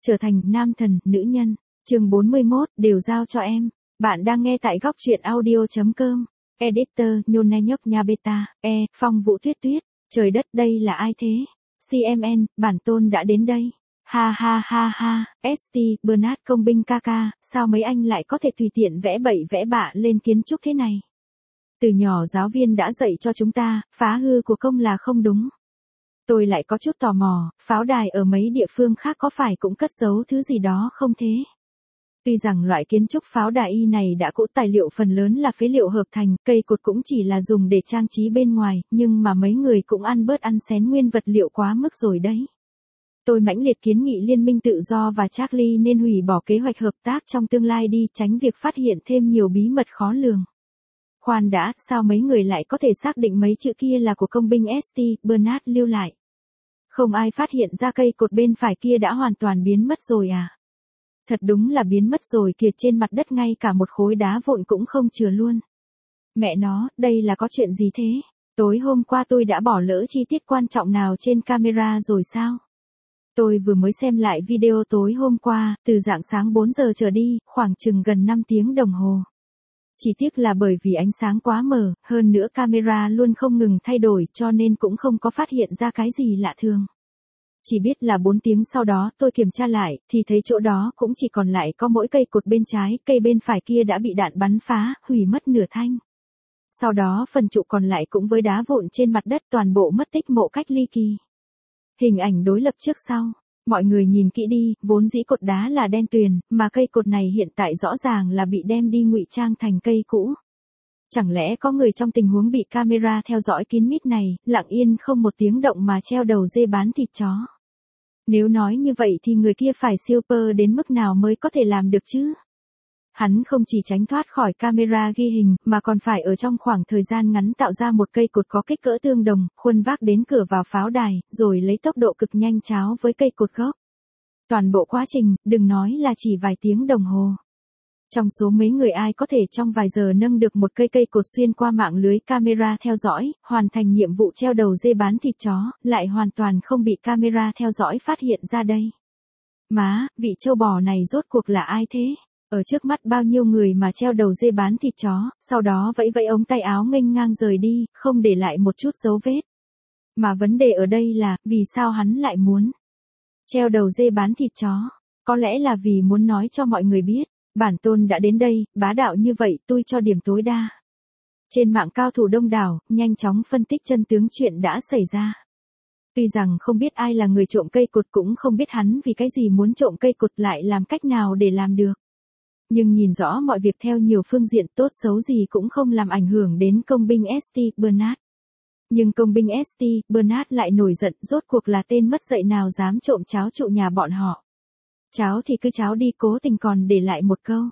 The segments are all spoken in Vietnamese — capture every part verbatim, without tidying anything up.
Trở thành nam thần, nữ nhân. Chương bốn mươi mốt, đều giao cho em. Bạn đang nghe tại góc truyện audio.com. Editor, nhôn ne nhóc nha beta, e, Phong Vũ Tuyết Tuyết. Trời đất, đây là ai thế? xê em en, bản tôn đã đến đây. Ha ha ha ha, ét tê, Bernard công binh ca ca, sao mấy anh lại có thể tùy tiện vẽ bậy vẽ bạ lên kiến trúc thế này? Từ nhỏ giáo viên đã dạy cho chúng ta, phá hư của công là không đúng. Tôi lại có chút tò mò, pháo đài ở mấy địa phương khác có phải cũng cất giấu thứ gì đó không thế? Tuy rằng loại kiến trúc pháo đài y này đã cũ, tài liệu phần lớn là phế liệu hợp thành, cây cột cũng chỉ là dùng để trang trí bên ngoài, nhưng mà mấy người cũng ăn bớt ăn xén nguyên vật liệu quá mức rồi đấy. Tôi mãnh liệt kiến nghị Liên minh Tự do và Charlie nên hủy bỏ kế hoạch hợp tác trong tương lai đi, tránh việc phát hiện thêm nhiều bí mật khó lường. Khoan đã, sao mấy người lại có thể xác định mấy chữ kia là của công binh ét tê, Bernard lưu lại? Không ai phát hiện ra cây cột bên phải kia đã hoàn toàn biến mất rồi à? Thật đúng là biến mất rồi kìa, trên mặt đất ngay cả một khối đá vụn cũng không chừa luôn. Mẹ nó, đây là có chuyện gì thế? Tối hôm qua tôi đã bỏ lỡ chi tiết quan trọng nào trên camera rồi sao? Tôi vừa mới xem lại video tối hôm qua, từ rạng sáng bốn giờ trở đi, khoảng chừng gần năm tiếng đồng hồ. Chỉ tiếc là bởi vì ánh sáng quá mờ, hơn nữa camera luôn không ngừng thay đổi cho nên cũng không có phát hiện ra cái gì lạ thường. Chỉ biết là bốn tiếng sau đó tôi kiểm tra lại, thì thấy chỗ đó cũng chỉ còn lại có mỗi cây cột bên trái, cây bên phải kia đã bị đạn bắn phá, hủy mất nửa thanh. Sau đó phần trụ còn lại cũng với đá vụn trên mặt đất toàn bộ mất tích một cách ly kỳ. Hình ảnh đối lập trước sau. Mọi người nhìn kỹ đi, vốn dĩ cột đá là đen tuyền, mà cây cột này hiện tại rõ ràng là bị đem đi ngụy trang thành cây cũ. Chẳng lẽ có người trong tình huống bị camera theo dõi kín mít này, lặng yên không một tiếng động mà treo đầu dê bán thịt chó? Nếu nói như vậy thì người kia phải super đến mức nào mới có thể làm được chứ? Hắn không chỉ tránh thoát khỏi camera ghi hình, mà còn phải ở trong khoảng thời gian ngắn tạo ra một cây cột có kích cỡ tương đồng, khuân vác đến cửa vào pháo đài, rồi lấy tốc độ cực nhanh cháo với cây cột gốc. Toàn bộ quá trình, đừng nói là chỉ vài tiếng đồng hồ. Trong số mấy người ai có thể trong vài giờ nâng được một cây cây cột xuyên qua mạng lưới camera theo dõi, hoàn thành nhiệm vụ treo đầu dê bán thịt chó, lại hoàn toàn không bị camera theo dõi phát hiện ra đây? Má, vị trâu bò này rốt cuộc là ai thế? Ở trước mắt bao nhiêu người mà treo đầu dê bán thịt chó, sau đó vẫy vẫy ống tay áo nghênh ngang rời đi, không để lại một chút dấu vết. Mà vấn đề ở đây là, vì sao hắn lại muốn treo đầu dê bán thịt chó? Có lẽ là vì muốn nói cho mọi người biết, bản tôn đã đến đây, bá đạo như vậy, tôi cho điểm tối đa. Trên mạng cao thủ đông đảo, nhanh chóng phân tích chân tướng chuyện đã xảy ra. Tuy rằng không biết ai là người trộm cây cột, cũng không biết hắn vì cái gì muốn trộm cây cột, lại làm cách nào để làm được. Nhưng nhìn rõ mọi việc theo nhiều phương diện, tốt xấu gì cũng không làm ảnh hưởng đến công binh ét tê, Bernard. Nhưng công binh ét tê, Bernard lại nổi giận, rốt cuộc là tên mất dạy nào dám trộm cháo trụ nhà bọn họ. Cháo thì cứ cháo đi, cố tình còn để lại một câu.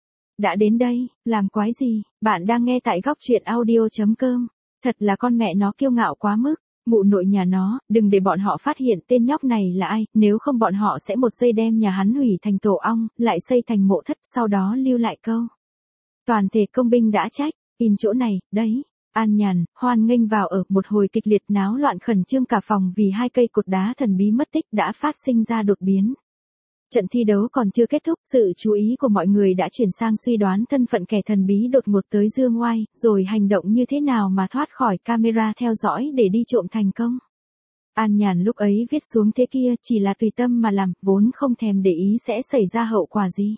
Đã đến đây, làm quái gì? Bạn đang nghe tại góc truyện audio.com. Thật là con mẹ nó kiêu ngạo quá mức. Mụ nội nhà nó, đừng để bọn họ phát hiện tên nhóc này là ai, nếu không bọn họ sẽ một giây đem nhà hắn hủy thành tổ ong, lại xây thành mộ thất, sau đó lưu lại câu. Toàn thể công binh đã trách, in chỗ này, đấy. An Nhàn, hoan nghênh vào ở, một hồi kịch liệt náo loạn khẩn trương cả phòng vì hai cây cột đá thần bí mất tích đã phát sinh ra đột biến. Trận thi đấu còn chưa kết thúc, sự chú ý của mọi người đã chuyển sang suy đoán thân phận kẻ thần bí đột ngột tới dương oai, rồi hành động như thế nào mà thoát khỏi camera theo dõi để đi trộm thành công. An Nhàn lúc ấy viết xuống thế kia chỉ là tùy tâm mà làm, vốn không thèm để ý sẽ xảy ra hậu quả gì.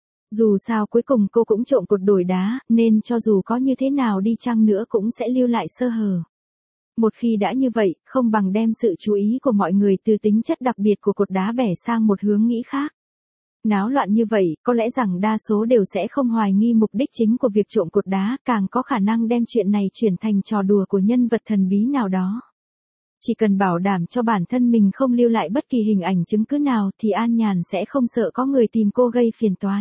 Dù sao cuối cùng cô cũng trộm cột đổi đá, nên cho dù có như thế nào đi chăng nữa cũng sẽ lưu lại sơ hở. Một khi đã như vậy, không bằng đem sự chú ý của mọi người từ tính chất đặc biệt của cột đá bẻ sang một hướng nghĩ khác. Náo loạn như vậy, có lẽ rằng đa số đều sẽ không hoài nghi mục đích chính của việc trộm cột đá, càng có khả năng đem chuyện này chuyển thành trò đùa của nhân vật thần bí nào đó. Chỉ cần bảo đảm cho bản thân mình không lưu lại bất kỳ hình ảnh chứng cứ nào thì An Nhàn sẽ không sợ có người tìm cô gây phiền toái.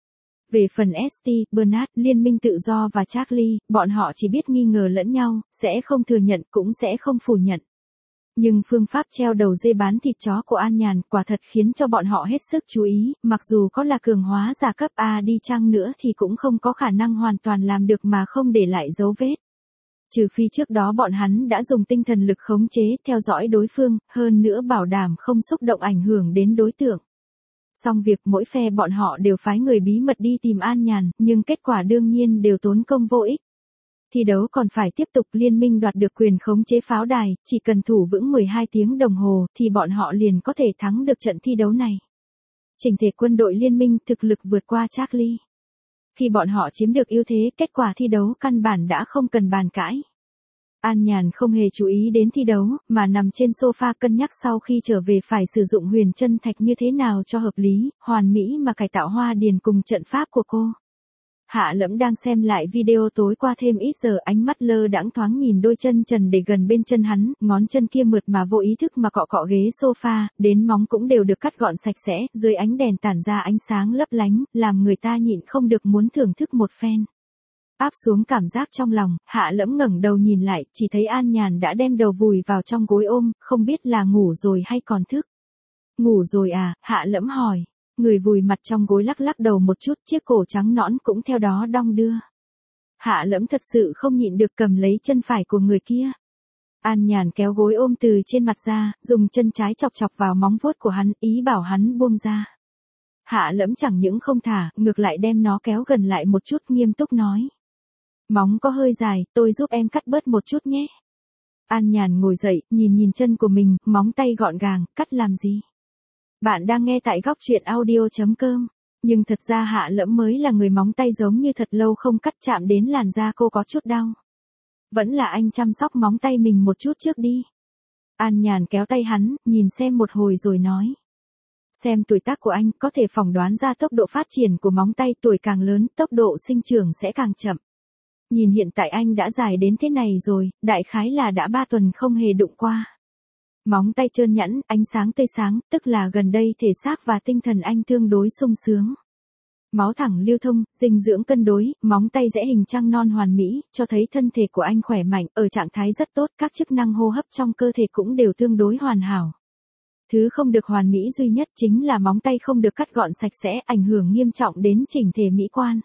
Về phần ét tê, Bernard, Liên minh Tự do và Charlie, bọn họ chỉ biết nghi ngờ lẫn nhau, sẽ không thừa nhận cũng sẽ không phủ nhận. Nhưng phương pháp treo đầu dê bán thịt chó của An Nhàn quả thật khiến cho bọn họ hết sức chú ý, mặc dù có là cường hóa giả cấp A đi chăng nữa thì cũng không có khả năng hoàn toàn làm được mà không để lại dấu vết. Trừ phi trước đó bọn hắn đã dùng tinh thần lực khống chế, theo dõi đối phương, hơn nữa bảo đảm không xúc động ảnh hưởng đến đối tượng. Xong việc mỗi phe bọn họ đều phái người bí mật đi tìm An Nhàn, nhưng kết quả đương nhiên đều tốn công vô ích. Thi đấu còn phải tiếp tục, liên minh đoạt được quyền khống chế pháo đài, chỉ cần thủ vững mười hai tiếng đồng hồ thì bọn họ liền có thể thắng được trận thi đấu này. Chỉnh thể quân đội liên minh thực lực vượt qua Charlie. Khi bọn họ chiếm được ưu thế, kết quả thi đấu căn bản đã không cần bàn cãi. An Nhàn không hề chú ý đến thi đấu, mà nằm trên sofa cân nhắc sau khi trở về phải sử dụng huyền chân thạch như thế nào cho hợp lý, hoàn mỹ mà cải tạo hoa điền cùng trận pháp của cô. Hạ Lẫm đang xem lại video tối qua thêm ít giờ, ánh mắt lơ đãng thoáng nhìn đôi chân trần để gần bên chân hắn, ngón chân kia mượt mà vô ý thức mà cọ cọ ghế sofa, đến móng cũng đều được cắt gọn sạch sẽ, dưới ánh đèn tản ra ánh sáng lấp lánh, làm người ta nhịn không được muốn thưởng thức một phen. Áp xuống cảm giác trong lòng, Hạ Lẫm ngẩng đầu nhìn lại, chỉ thấy An Nhàn đã đem đầu vùi vào trong gối ôm, không biết là ngủ rồi hay còn thức. Ngủ rồi à, Hạ Lẫm hỏi. Người vùi mặt trong gối lắc lắc đầu một chút, chiếc cổ trắng nõn cũng theo đó đong đưa. Hạ Lẫm thật sự không nhịn được cầm lấy chân phải của người kia. An Nhàn kéo gối ôm từ trên mặt ra, dùng chân trái chọc chọc vào móng vuốt của hắn, ý bảo hắn buông ra. Hạ Lẫm chẳng những không thả, ngược lại đem nó kéo gần lại một chút, nghiêm túc nói. Móng có hơi dài, tôi giúp em cắt bớt một chút nhé. An Nhàn ngồi dậy, nhìn nhìn chân của mình, móng tay gọn gàng, cắt làm gì? Bạn đang nghe tại góc truyện audio chấm com. Nhưng thật ra Hạ Lẫm mới là người móng tay giống như thật lâu không cắt, chạm đến làn da cô có chút đau. Vẫn là anh chăm sóc móng tay mình một chút trước đi. An Nhàn kéo tay hắn, nhìn xem một hồi rồi nói. Xem tuổi tác của anh, có thể phỏng đoán ra tốc độ phát triển của móng tay, tuổi càng lớn, tốc độ sinh trưởng sẽ càng chậm. Nhìn hiện tại anh đã dài đến thế này rồi, đại khái là đã ba tuần không hề đụng qua. Móng tay trơn nhẵn, ánh sáng tươi sáng, tức là gần đây thể xác và tinh thần anh tương đối sung sướng. Máu thẳng lưu thông, dinh dưỡng cân đối, móng tay rẽ hình trăng non hoàn mỹ, cho thấy thân thể của anh khỏe mạnh, ở trạng thái rất tốt, các chức năng hô hấp trong cơ thể cũng đều tương đối hoàn hảo. Thứ không được hoàn mỹ duy nhất chính là móng tay không được cắt gọn sạch sẽ, ảnh hưởng nghiêm trọng đến chỉnh thể mỹ quan.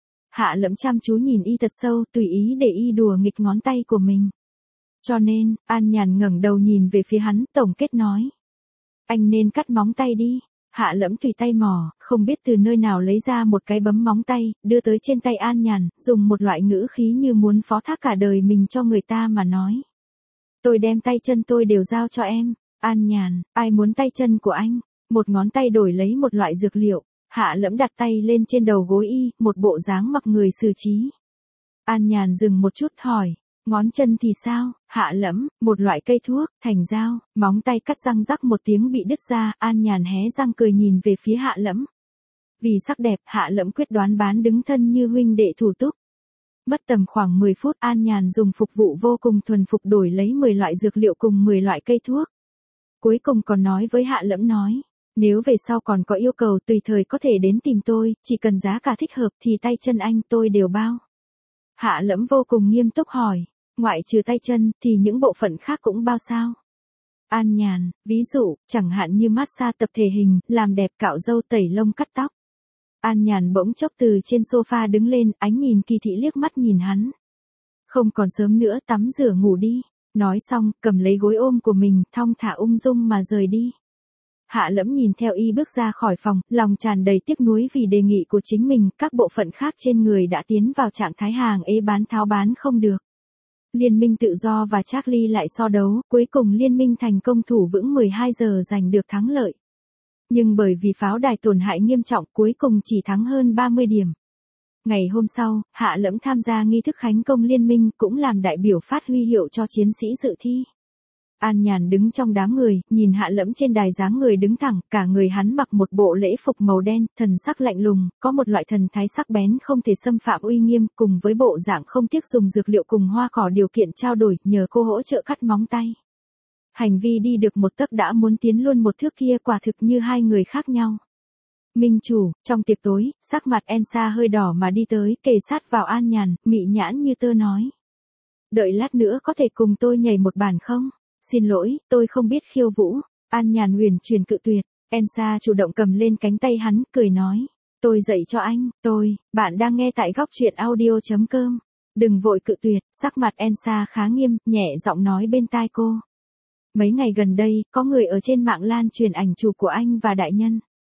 Hạ Lẫm chăm chú nhìn y thật sâu, tùy ý để y đùa nghịch ngón tay của mình. Cho nên, An Nhàn ngẩng đầu nhìn về phía hắn, tổng kết nói. Anh nên cắt móng tay đi. Hạ Lẫm tùy tay mò, không biết từ nơi nào lấy ra một cái bấm móng tay, đưa tới trên tay An Nhàn, dùng một loại ngữ khí như muốn phó thác cả đời mình cho người ta mà nói. Tôi đem tay chân tôi đều giao cho em. An Nhàn, ai muốn tay chân của anh? Một ngón tay đổi lấy một loại dược liệu. Hạ Lẫm đặt tay lên trên đầu gối y, một bộ dáng mặc người xử trí. An Nhàn dừng một chút hỏi. Ngón chân thì sao? Hạ Lẫm, một loại cây thuốc, thành dao, móng tay cắt răng rắc một tiếng bị đứt ra, An Nhàn hé răng cười nhìn về phía Hạ Lẫm. Vì sắc đẹp, Hạ Lẫm quyết đoán bán đứng thân như huynh đệ thủ túc. Mất tầm khoảng mười phút, An Nhàn dùng phục vụ vô cùng thuần phục đổi lấy mười loại dược liệu cùng mười loại cây thuốc. Cuối cùng còn nói với Hạ Lẫm nói, nếu về sau còn có yêu cầu tùy thời có thể đến tìm tôi, chỉ cần giá cả thích hợp thì tay chân anh tôi đều bao. Hạ Lẫm vô cùng nghiêm túc hỏi. Ngoại trừ tay chân, thì những bộ phận khác cũng bao sao? An Nhàn, ví dụ, chẳng hạn như massage tập thể hình, làm đẹp, cạo râu, tẩy lông, cắt tóc. An Nhàn bỗng chốc từ trên sofa đứng lên, ánh nhìn kỳ thị liếc mắt nhìn hắn. Không còn sớm nữa, tắm rửa ngủ đi. Nói xong, cầm lấy gối ôm của mình, thong thả ung dung mà rời đi. Hạ Lẫm nhìn theo y bước ra khỏi phòng, lòng tràn đầy tiếc nuối vì đề nghị của chính mình, các bộ phận khác trên người đã tiến vào trạng thái hàng ế bán tháo bán không được. Liên minh tự do và Charlie lại so đấu, cuối cùng liên minh thành công thủ vững mười hai giờ giành được thắng lợi. Nhưng bởi vì pháo đài tổn hại nghiêm trọng, cuối cùng chỉ thắng hơn ba mươi điểm. Ngày hôm sau, Hạ Lẫm tham gia nghi thức khánh công liên minh, cũng làm đại biểu phát huy hiệu cho chiến sĩ dự thi. An Nhàn đứng trong đám người, nhìn Hạ Lẫm trên đài dáng người đứng thẳng, cả người hắn mặc một bộ lễ phục màu đen, thần sắc lạnh lùng, có một loại thần thái sắc bén không thể xâm phạm uy nghiêm, cùng với bộ dạng không tiếc dùng dược liệu cùng hoa cỏ điều kiện trao đổi, nhờ cô hỗ trợ cắt móng tay. Hành vi đi được một tấc đã muốn tiến luôn một thước kia, quả thực như hai người khác nhau. Minh chủ, trong tiệc tối, sắc mặt Elsa hơi đỏ mà đi tới, kề sát vào An Nhàn, mị nhãn như tơ nói. Đợi lát nữa có thể cùng tôi nhảy một bản không? Xin lỗi, tôi không biết khiêu vũ. An Nhàn huyền truyền cự tuyệt. Elsa chủ động cầm lên cánh tay hắn, cười nói. Tôi dạy cho anh, tôi, bạn đang nghe tại góc truyện audio chấm com. Đừng vội cự tuyệt, sắc mặt Elsa khá nghiêm, nhẹ giọng nói bên tai cô. Mấy ngày gần đây, có người ở trên mạng lan truyền ảnh chụp của anh và đại nhân.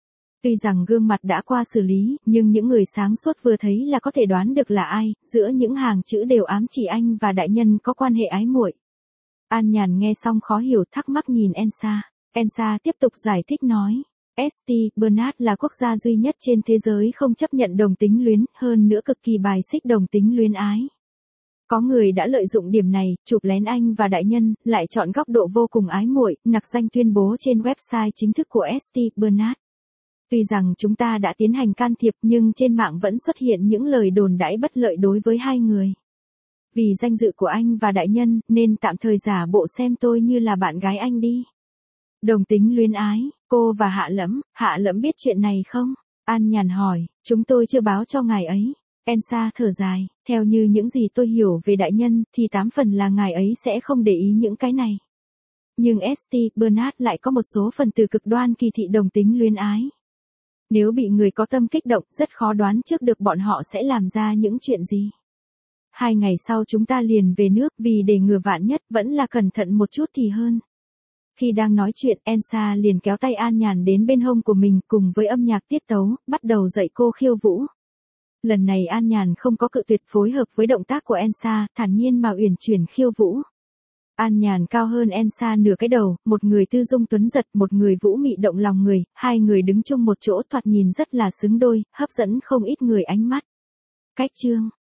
Tuy rằng gương mặt đã qua xử lý, nhưng những người sáng suốt vừa thấy là có thể đoán được là ai, giữa những hàng chữ đều ám chỉ anh và đại nhân có quan hệ ái muội. An Nhàn nghe xong khó hiểu thắc mắc nhìn Elsa. Elsa tiếp tục giải thích nói. ét tê Bernard là quốc gia duy nhất trên thế giới không chấp nhận đồng tính luyến, hơn nữa cực kỳ bài xích đồng tính luyến ái. Có người đã lợi dụng điểm này, chụp lén anh và đại nhân, lại chọn góc độ vô cùng ái muội, nặc danh tuyên bố trên website chính thức của ét tê Bernard. Tuy rằng chúng ta đã tiến hành can thiệp nhưng trên mạng vẫn xuất hiện những lời đồn đãi bất lợi đối với hai người. Vì danh dự của anh và đại nhân nên tạm thời giả bộ xem tôi như là bạn gái anh đi. Đồng tính luyến ái, cô và Hạ Lẫm, Hạ Lẫm biết chuyện này không? An Nhàn hỏi, chúng tôi chưa báo cho ngài ấy. Elsa thở dài, theo như những gì tôi hiểu về đại nhân thì tám phần là ngài ấy sẽ không để ý những cái này. Nhưng ét tê Bernard lại có một số phần từ cực đoan kỳ thị đồng tính luyến ái. Nếu bị người có tâm kích động, rất khó đoán trước được bọn họ sẽ làm ra những chuyện gì. Hai ngày sau chúng ta liền về nước vì để ngừa vạn nhất vẫn là cẩn thận một chút thì hơn. Khi đang nói chuyện, Elsa liền kéo tay An Nhàn đến bên hông của mình cùng với âm nhạc tiết tấu, bắt đầu dạy cô khiêu vũ. Lần này An Nhàn không có cự tuyệt phối hợp với động tác của Elsa, thản nhiên mà uyển chuyển khiêu vũ. An Nhàn cao hơn Elsa nửa cái đầu, một người tư dung tuấn giật, một người vũ mị động lòng người, hai người đứng chung một chỗ thoạt nhìn rất là xứng đôi, hấp dẫn không ít người ánh mắt. Cách chương